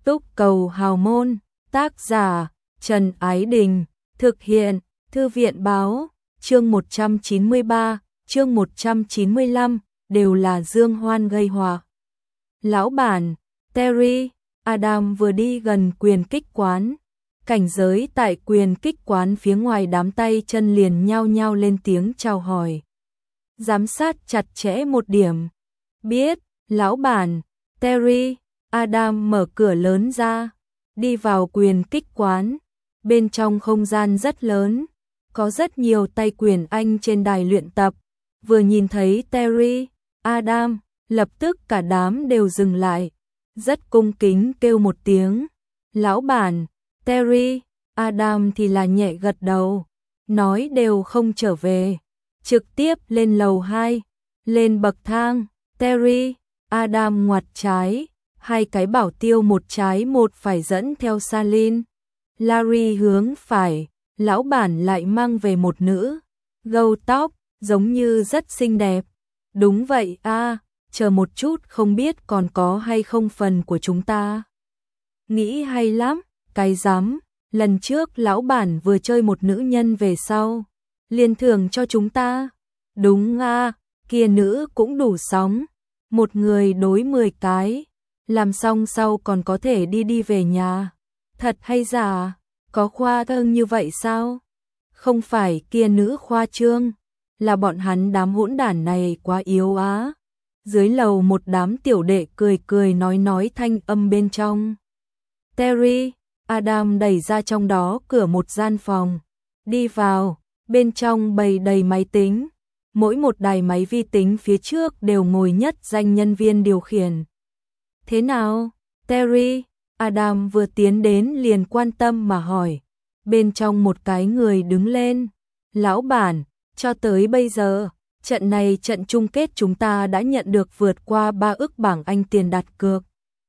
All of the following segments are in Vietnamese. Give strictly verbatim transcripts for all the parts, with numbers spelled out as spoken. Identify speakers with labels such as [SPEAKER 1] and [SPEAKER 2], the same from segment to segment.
[SPEAKER 1] Túc cầu hào môn, tác giả Trần Ái Đình, thực hiện Thư viện báo, chương một trăm chín mươi ba, chương một trăm chín mươi lăm, đều là Dương Hoan gây họa. Lão bản, Terry, Adam vừa đi gần quyền kích quán. Cảnh giới tại quyền kích quán phía ngoài đám tay chân liền nhao nhao lên tiếng chào hỏi. Giám sát chặt chẽ một điểm. Biết, lão bản, Terry, Adam mở cửa lớn ra, đi vào quyền kích quán. Bên trong không gian rất lớn, có rất nhiều tay quyền Anh trên đài luyện tập. Vừa nhìn thấy Terry, Adam, lập tức cả đám đều dừng lại, rất cung kính kêu một tiếng. Lão bản, Terry, Adam thì là nhẹ gật đầu, nói đều không trở về, trực tiếp lên lầu hai, lên bậc thang. Terry, Adam ngoặt trái, hai cái bảo tiêu một trái một phải dẫn theo Salin. Larry hướng phải, lão bản lại mang về một nữ, gâu tóc, giống như rất xinh đẹp. Đúng vậy a, à, chờ một chút không biết còn có hay không phần của chúng ta. Nghĩ hay lắm, cái dám, lần trước lão bản vừa chơi một nữ nhân về sau, liền thưởng cho chúng ta. Đúng a, à, kia nữ cũng đủ sóng, một người đối mười cái, làm xong sau còn có thể đi đi về nhà. Thật hay giả, có khoa trương như vậy sao? Không phải kia nữ khoa trương, là bọn hắn đám hỗn đản này quá yếu á. Dưới lầu một đám tiểu đệ cười cười nói nói thanh âm bên trong. Terry, Adam đẩy ra trong đó cửa một gian phòng, đi vào, bên trong bày đầy máy tính, mỗi một đài máy vi tính phía trước đều ngồi nhất danh nhân viên điều khiển. Thế nào, Terry? Adam vừa tiến đến liền quan tâm mà hỏi. Bên trong một cái người đứng lên. Lão bản, cho tới bây giờ, trận này trận chung kết chúng ta đã nhận được vượt qua ba ức bảng Anh tiền đặt cược.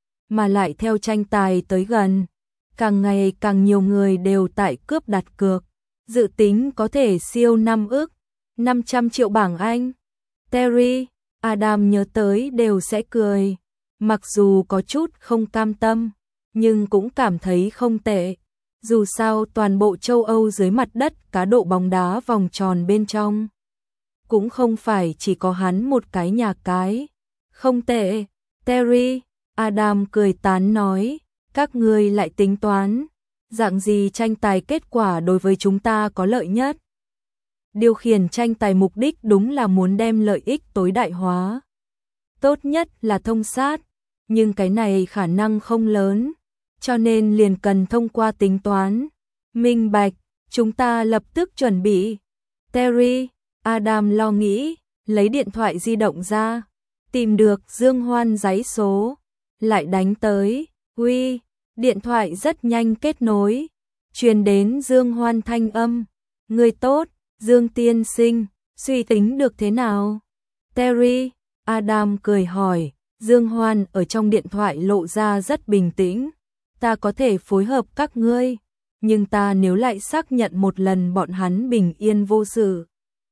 [SPEAKER 1] Mà lại theo tranh tài tới gần, càng ngày càng nhiều người đều tại cướp đặt cược. Dự tính có thể siêu năm ức, năm trăm triệu bảng Anh. Terry, Adam nhớ tới đều sẽ cười. Mặc dù có chút không cam tâm, nhưng cũng cảm thấy không tệ. Dù sao toàn bộ châu Âu dưới mặt đất cá độ bóng đá vòng tròn bên trong, cũng không phải chỉ có hắn một cái nhà cái. Không tệ, Terry, Adam cười tán nói, các ngươi lại tính toán, dạng gì tranh tài kết quả đối với chúng ta có lợi nhất. Điều khiển tranh tài mục đích đúng là muốn đem lợi ích tối đại hóa. Tốt nhất là thông sát, nhưng cái này khả năng không lớn, cho nên liền cần thông qua tính toán. Minh bạch, chúng ta lập tức chuẩn bị. Terry, Adam lo nghĩ, lấy điện thoại di động ra, tìm được Dương Hoan giấy số, lại đánh tới. Uy, điện thoại rất nhanh kết nối, truyền đến Dương Hoan thanh âm. Người tốt, Dương tiên sinh, suy tính được thế nào? Terry, Adam cười hỏi. Dương Hoan ở trong điện thoại lộ ra rất bình tĩnh. Ta có thể phối hợp các ngươi, nhưng ta nếu lại xác nhận một lần bọn hắn bình yên vô sự.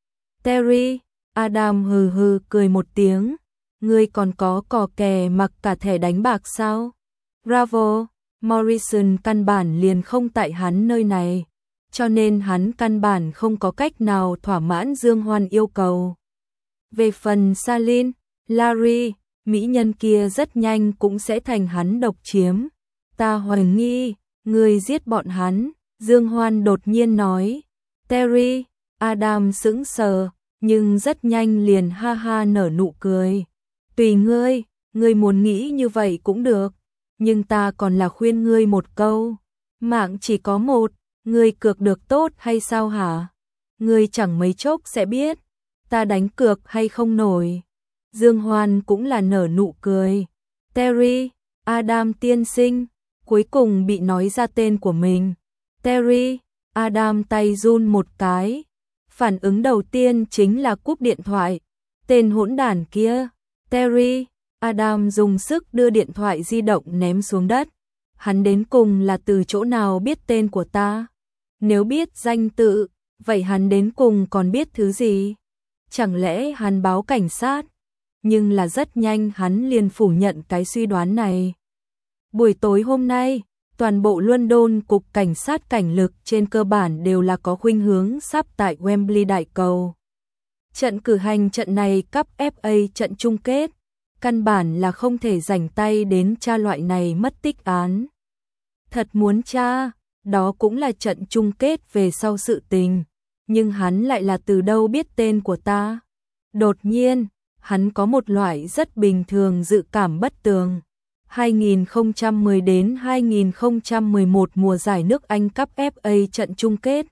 [SPEAKER 1] Terry, Adam hừ hừ cười một tiếng. Ngươi còn có cò kè mặc cả thẻ đánh bạc sao? Bravo, Morrison căn bản liền không tại hắn nơi này, cho nên hắn căn bản không có cách nào thỏa mãn Dương Hoan yêu cầu. Về phần Salin, Larry, mỹ nhân kia rất nhanh cũng sẽ thành hắn độc chiếm. Ta hoài nghi, người giết bọn hắn, Dương Hoan đột nhiên nói. Terry, Adam sững sờ, nhưng rất nhanh liền ha ha nở nụ cười. Tùy ngươi, ngươi muốn nghĩ như vậy cũng được, nhưng ta còn là khuyên ngươi một câu. Mạng chỉ có một, ngươi cược được tốt hay sao hả? Ngươi chẳng mấy chốc sẽ biết, ta đánh cược hay không nổi. Dương Hoan cũng là nở nụ cười. Terry, Adam tiên sinh, cuối cùng bị nói ra tên của mình. Terry, Adam tay run một cái. Phản ứng đầu tiên chính là cúp điện thoại. Tên hỗn đản kia. Terry, Adam dùng sức đưa điện thoại di động ném xuống đất. Hắn đến cùng là từ chỗ nào biết tên của ta? Nếu biết danh tự, vậy hắn đến cùng còn biết thứ gì? Chẳng lẽ hắn báo cảnh sát? Nhưng là rất nhanh hắn liền phủ nhận cái suy đoán này. Buổi tối hôm nay, toàn bộ London cục cảnh sát cảnh lực trên cơ bản đều là có khuynh hướng sắp tại Wembley đại cầu. Trận cử hành trận này cúp ép a trận chung kết, căn bản là không thể rảnh tay đến tra loại này mất tích án. Thật muốn tra, đó cũng là trận chung kết về sau sự tình, nhưng hắn lại là từ đâu biết tên của ta? Đột nhiên, hắn có một loại rất bình thường dự cảm bất tường. hai nghìn không trăm mười đến hai nghìn không trăm mười một mùa giải nước Anh Cup ép a trận chung kết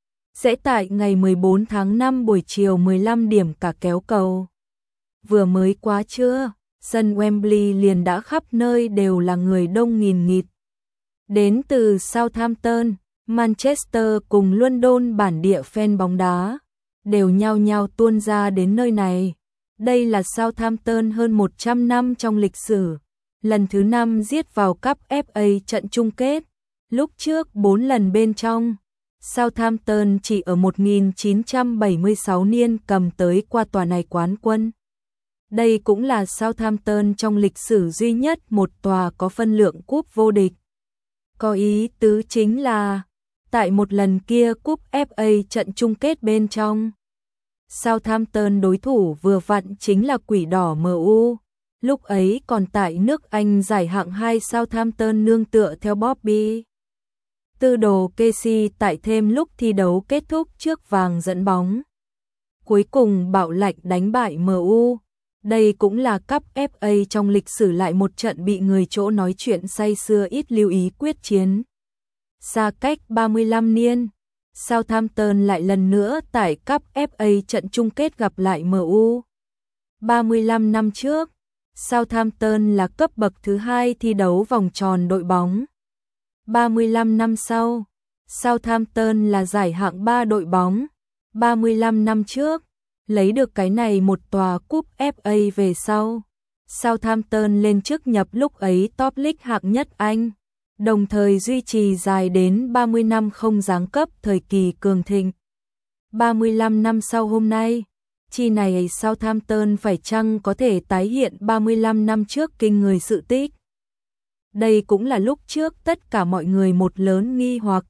[SPEAKER 1] sẽ tại ngày mười bốn tháng năm buổi chiều mười lăm điểm cả kéo cầu. Vừa mới quá trưa, sân Wembley liền đã khắp nơi đều là người đông nghìn nghịt. Đến từ Southampton, Manchester cùng London bản địa fan bóng đá đều nhao nhao tuôn ra đến nơi này. Đây là Southampton hơn một trăm năm trong lịch sử, lần thứ năm giết vào Cup ép a trận chung kết. Lúc trước bốn lần bên trong, Southampton chỉ ở một nghìn chín trăm bảy mươi sáu niên cầm tới qua tòa này quán quân. Đây cũng là Southampton trong lịch sử duy nhất một tòa có phân lượng cúp vô địch. Có ý tứ chính là, tại một lần kia cúp ép a trận chung kết bên trong, Southampton đối thủ vừa vặn chính là Quỷ Đỏ em u. Lúc ấy còn tại nước Anh giải hạng hai, Southampton nương tựa theo Bobby Tư đồ Casey tại thêm lúc thi đấu kết thúc trước vàng dẫn bóng. Cuối cùng bạo lệnh đánh bại em u. Đây cũng là Cup ép a trong lịch sử lại một trận bị người chỗ nói chuyện say sưa ít lưu ý quyết chiến. Xa cách ba mươi lăm niên, Southampton lại lần nữa tại Cup ép a trận chung kết gặp lại em u. ba mươi lăm năm trước, Southampton là cấp bậc thứ hai thi đấu vòng tròn đội bóng. ba mươi lăm năm sau, Southampton là giải hạng ba đội bóng. ba mươi lăm năm trước, lấy được cái này một tòa cúp ép a về sau, Southampton lên chức nhập lúc ấy top league hạng nhất Anh, đồng thời duy trì dài đến ba mươi năm không giáng cấp thời kỳ cường thịnh. ba mươi lăm năm sau hôm nay, chi này Southampton phải chăng có thể tái hiện ba mươi lăm năm trước kinh người sự tích? Đây cũng là lúc trước tất cả mọi người một lớn nghi hoặc.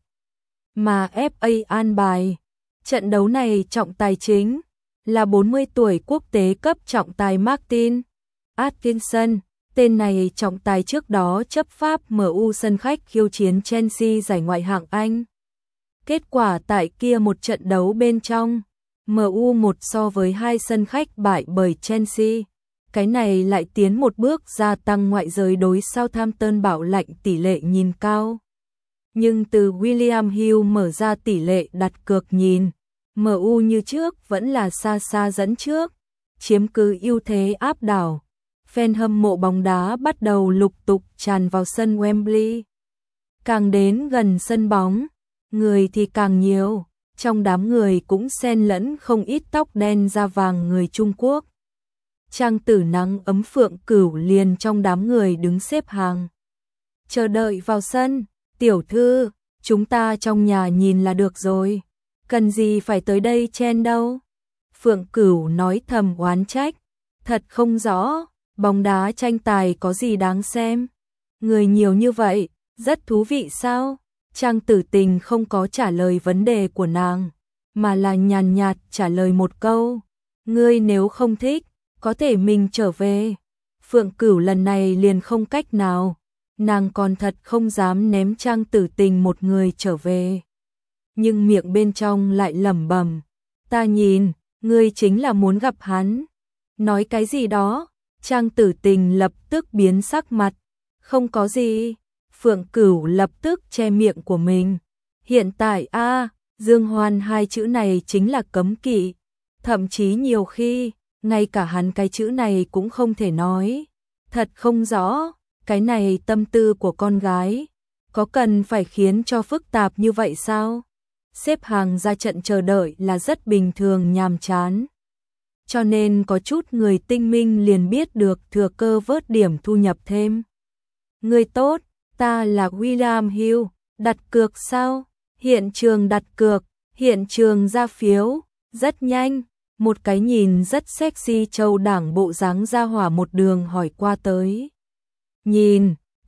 [SPEAKER 1] Mà ép a an bài, trận đấu này trọng tài chính là bốn mươi tuổi quốc tế cấp trọng tài Martin Atkinson. Tên này trọng tài trước đó chấp pháp em u sân khách khiêu chiến Chelsea giải ngoại hạng Anh. Kết quả tại kia một trận đấu bên trong, em u một so với hai sân khách bại bởi Chelsea. Cái này lại tiến một bước gia tăng ngoại giới đối Southampton bảo lãnh tỷ lệ nhìn cao. Nhưng từ William Hill mở ra tỷ lệ đặt cược nhìn, em u như trước vẫn là xa xa dẫn trước, chiếm cứ ưu thế áp đảo. Fan hâm mộ bóng đá bắt đầu lục tục tràn vào sân Wembley. Càng đến gần sân bóng, người thì càng nhiều, trong đám người cũng xen lẫn không ít tóc đen da vàng người Trung Quốc. Trang tử nắng ấm Phượng Cửu liền trong đám người đứng xếp hàng, chờ đợi vào sân. Tiểu thư, chúng ta trong nhà nhìn là được rồi, cần gì phải tới đây chen đâu. Phượng Cửu nói thầm oán trách, thật không rõ, bóng đá tranh tài có gì đáng xem, người nhiều như vậy, rất thú vị sao? Trang Tử Tình không có trả lời vấn đề của nàng, mà là nhàn nhạt trả lời một câu, ngươi nếu không thích, có thể mình trở về. Phượng Cửu lần này liền không cách nào, nàng còn thật không dám ném Trang Tử Tình một người trở về. Nhưng miệng bên trong lại lẩm bẩm, ta nhìn, ngươi chính là muốn gặp hắn. Nói cái gì đó, Trang Tử Tình lập tức biến sắc mặt, không có gì. Phượng Cửu lập tức che miệng của mình. Hiện tại a à, Dương Hoan hai chữ này chính là cấm kỵ, thậm chí nhiều khi, ngay cả hắn cái chữ này cũng không thể nói. Thật không rõ, cái này tâm tư của con gái, có cần phải khiến cho phức tạp như vậy sao? Xếp hàng ra trận chờ đợi là rất bình thường nhàm chán. Cho nên có chút người tinh minh liền biết được thừa cơ vớt điểm thu nhập thêm. Người tốt, ta là William Hill, đặt cược sao? Hiện trường đặt cược, hiện trường ra phiếu, rất nhanh. Một cái nhìn rất sexy châu đảng bộ dáng ra hỏa một đường hỏi qua tới. Nhìn,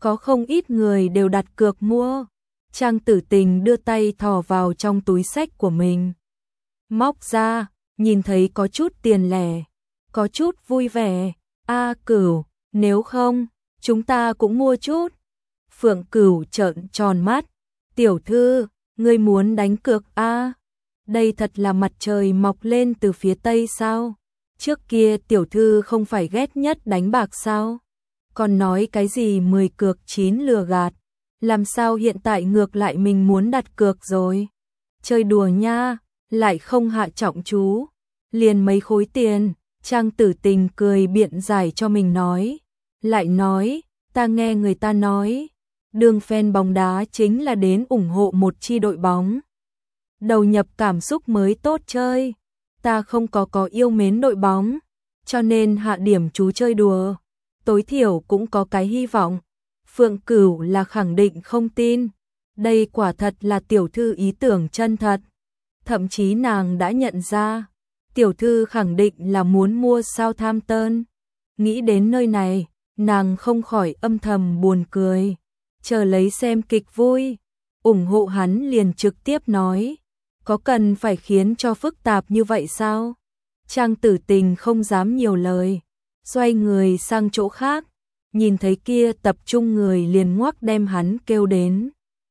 [SPEAKER 1] có không ít người đều đặt cược mua. Trang Tử Tình đưa tay thò vào trong túi xách của mình. Móc ra, nhìn thấy có chút tiền lẻ, có chút vui vẻ. A Cửu, nếu không, chúng ta cũng mua chút. Phượng Cửu trợn tròn mắt. Tiểu thư, ngươi muốn đánh cược a? À? Đây thật là mặt trời mọc lên từ phía tây sao? Trước kia tiểu thư không phải ghét nhất đánh bạc sao? Còn nói cái gì mười cược chín lừa gạt, làm sao hiện tại ngược lại mình muốn đặt cược rồi? Chơi đùa nha, lại không hạ trọng chú, liền mấy khối tiền. Trang Tử Tình cười biện giải cho mình nói, lại nói, ta nghe người ta nói, đường fan bóng đá chính là đến ủng hộ một chi đội bóng. Đầu nhập cảm xúc mới tốt chơi, ta không có có yêu mến đội bóng, cho nên hạ điểm chú chơi đùa, tối thiểu cũng có cái hy vọng. Phượng Cửu là khẳng định không tin, đây quả thật là tiểu thư ý tưởng chân thật, thậm chí nàng đã nhận ra, tiểu thư khẳng định là muốn mua Southampton. Nghĩ đến nơi này, nàng không khỏi âm thầm buồn cười, chờ lấy xem kịch vui, ủng hộ hắn liền trực tiếp nói, có cần phải khiến cho phức tạp như vậy sao? Trang Tử Tình không dám nhiều lời, xoay người sang chỗ khác, nhìn thấy kia tập trung người liền ngoắc đem hắn kêu đến.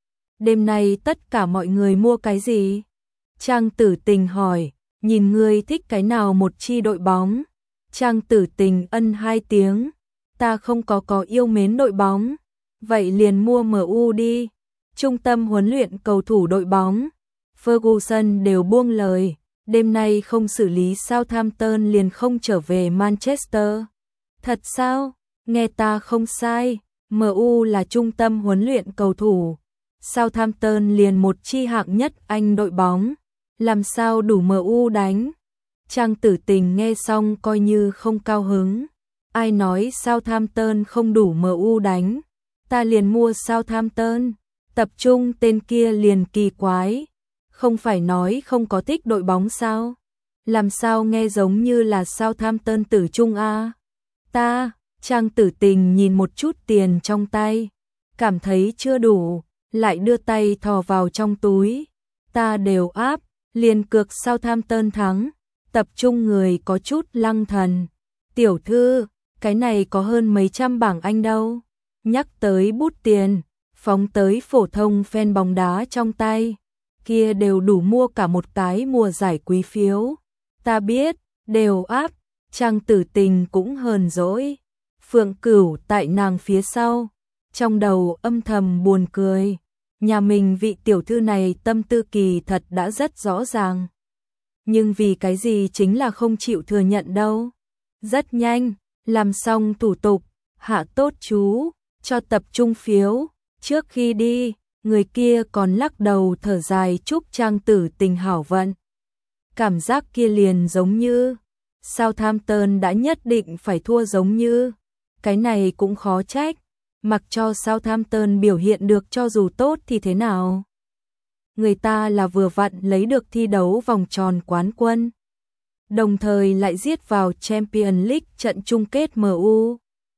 [SPEAKER 1] Đêm nay tất cả mọi người mua cái gì? Trang Tử Tình hỏi, nhìn ngươi thích cái nào một chi đội bóng? Trang Tử Tình ân hai tiếng, ta không có có yêu mến đội bóng, vậy liền mua em u đi. Trung tâm huấn luyện cầu thủ đội bóng Ferguson đều buông lời, đêm nay không xử lý Southampton liền không trở về Manchester. Thật sao? Nghe ta không sai, em u là trung tâm huấn luyện cầu thủ, Southampton liền một chi hạng nhất Anh đội bóng, làm sao đủ em u đánh? Trang Tử Tình nghe xong coi như không cao hứng, ai nói Southampton không đủ em u đánh, ta liền mua Southampton. Tập trung tên kia liền kỳ quái, không phải nói không có thích đội bóng sao? Làm sao nghe giống như là Southampton tử trung a? Ta, Trang Tử Tình nhìn một chút tiền trong tay, cảm thấy chưa đủ, lại đưa tay thò vào trong túi. Ta đều áp, liền cược Southampton thắng. Tập trung người có chút lăng thần. Tiểu thư, cái này có hơn mấy trăm bảng Anh đâu. Nhắc tới bút tiền, phóng tới phổ thông fan bóng đá trong tay, kia đều đủ mua cả một cái mùa giải quý phiếu. Ta biết, đều áp. Trang Tử Tình cũng hờn dỗi. Phượng Cửu tại nàng phía sau, trong đầu âm thầm buồn cười. Nhà mình vị tiểu thư này tâm tư kỳ thật đã rất rõ ràng. Nhưng vì cái gì chính là không chịu thừa nhận đâu. Rất nhanh, làm xong thủ tục, hạ tốt chú, cho tập trung phiếu. Trước khi đi, người kia còn lắc đầu thở dài chúc Trang Tử Tình hảo vận. Cảm giác kia liền giống như Southampton đã nhất định phải thua giống như. Cái này cũng khó trách, mặc cho Southampton biểu hiện được cho dù tốt thì thế nào. Người ta là vừa vặn lấy được thi đấu vòng tròn quán quân, đồng thời lại giết vào Champions League trận chung kết em u.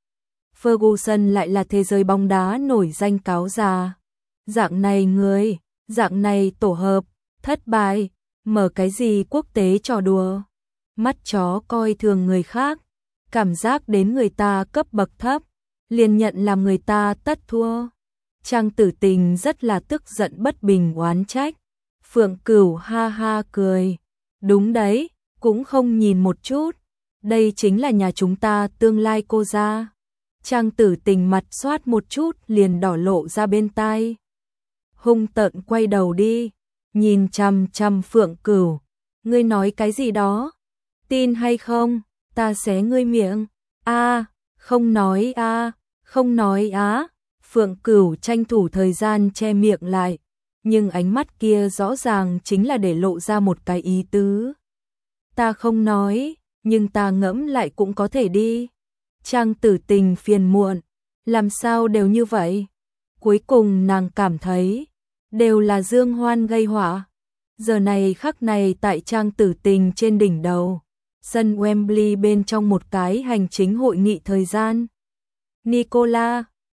[SPEAKER 1] Ferguson lại là thế giới bóng đá nổi danh cáo già. Dạng này người, dạng này tổ hợp, thất bại, mở cái gì quốc tế trò đùa. Mắt chó coi thường người khác, cảm giác đến người ta cấp bậc thấp, liền nhận làm người ta tất thua. Trang Tử Tình rất là tức giận bất bình oán trách. Phượng Cửu ha ha cười. Đúng đấy, cũng không nhìn một chút. Đây chính là nhà chúng ta tương lai cô gia. Trang Tử Tình mặt xoát một chút liền đỏ lộ ra bên tai. Hung tợn quay đầu đi, nhìn chằm chằm Phượng Cửu. Ngươi nói cái gì đó? Tin hay không? Ta xé ngươi miệng. A, không nói a, không nói á. Phượng Cửu tranh thủ thời gian che miệng lại, nhưng ánh mắt kia rõ ràng chính là để lộ ra một cái ý tứ. Ta không nói, nhưng ta ngẫm lại cũng có thể đi. Trang Tử Tình phiền muộn, làm sao đều như vậy? Cuối cùng nàng cảm thấy, đều là Dương Hoan gây họa. Giờ này khắc này tại Trang Tử Tình trên đỉnh đầu, sân Wembley bên trong một cái hành chính hội nghị thời gian. Nicola,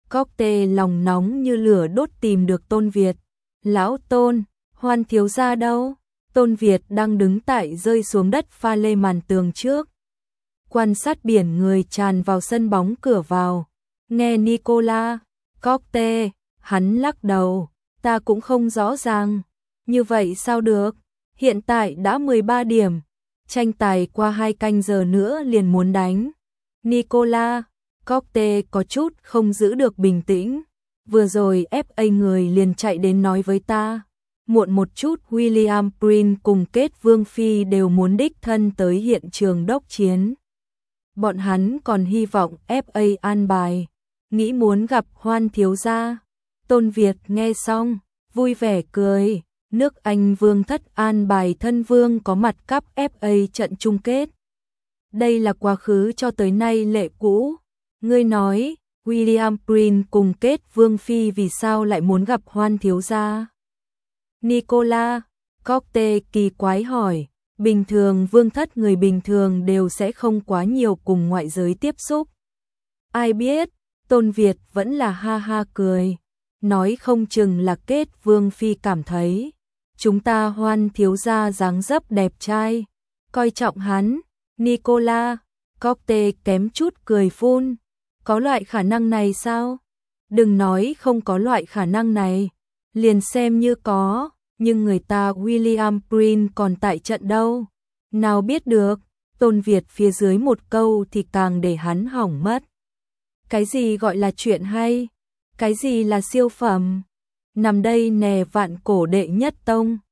[SPEAKER 1] Cocktail lòng nóng như lửa đốt tìm được Tôn Việt. Lão Tôn, Hoan thiếu gia đâu? Tôn Việt đang đứng tại rơi xuống đất pha lê màn tường trước. Quan sát biển người tràn vào sân bóng cửa vào. Nghe Nicola, Cocktail, hắn lắc đầu. Ta cũng không rõ ràng. Như vậy sao được? Hiện tại đã mười ba điểm. Tranh tài qua hai canh giờ nữa liền muốn đánh. Nicola, Cocktail có chút không giữ được bình tĩnh. Vừa rồi ép a người liền chạy đến nói với ta. Muộn một chút William Prince cùng Kết Vương Phi đều muốn đích thân tới hiện trường đốc chiến. Bọn hắn còn hy vọng ép a an bài. Nghĩ muốn gặp Hoan thiếu gia. Tôn Việt nghe xong, vui vẻ cười. Nước Anh vương thất an bài thân vương có mặt cắp ép a trận chung kết. Đây là quá khứ cho tới nay lệ cũ. Ngươi nói, William Prince cùng Kết Vương Phi vì sao lại muốn gặp Hoan thiếu gia? Nicola, Cocktail kỳ quái hỏi. Bình thường vương thất người bình thường đều sẽ không quá nhiều cùng ngoại giới tiếp xúc. Ai biết, Tôn Việt vẫn là ha ha cười. Nói không chừng là Kết Vương Phi cảm thấy chúng ta Hoan thiếu gia dáng dấp đẹp trai, coi trọng hắn. Nicola, Cocktail kém chút cười phun. Có loại khả năng này sao? Đừng nói không có loại khả năng này. Liền xem như có, nhưng người ta William Prince còn tại trận đâu. Nào biết được, Tôn Việt phía dưới một câu thì càng để hắn hỏng mất. Cái gì gọi là chuyện hay? Cái gì là siêu phẩm? Nằm đây nè vạn cổ đệ nhất tông.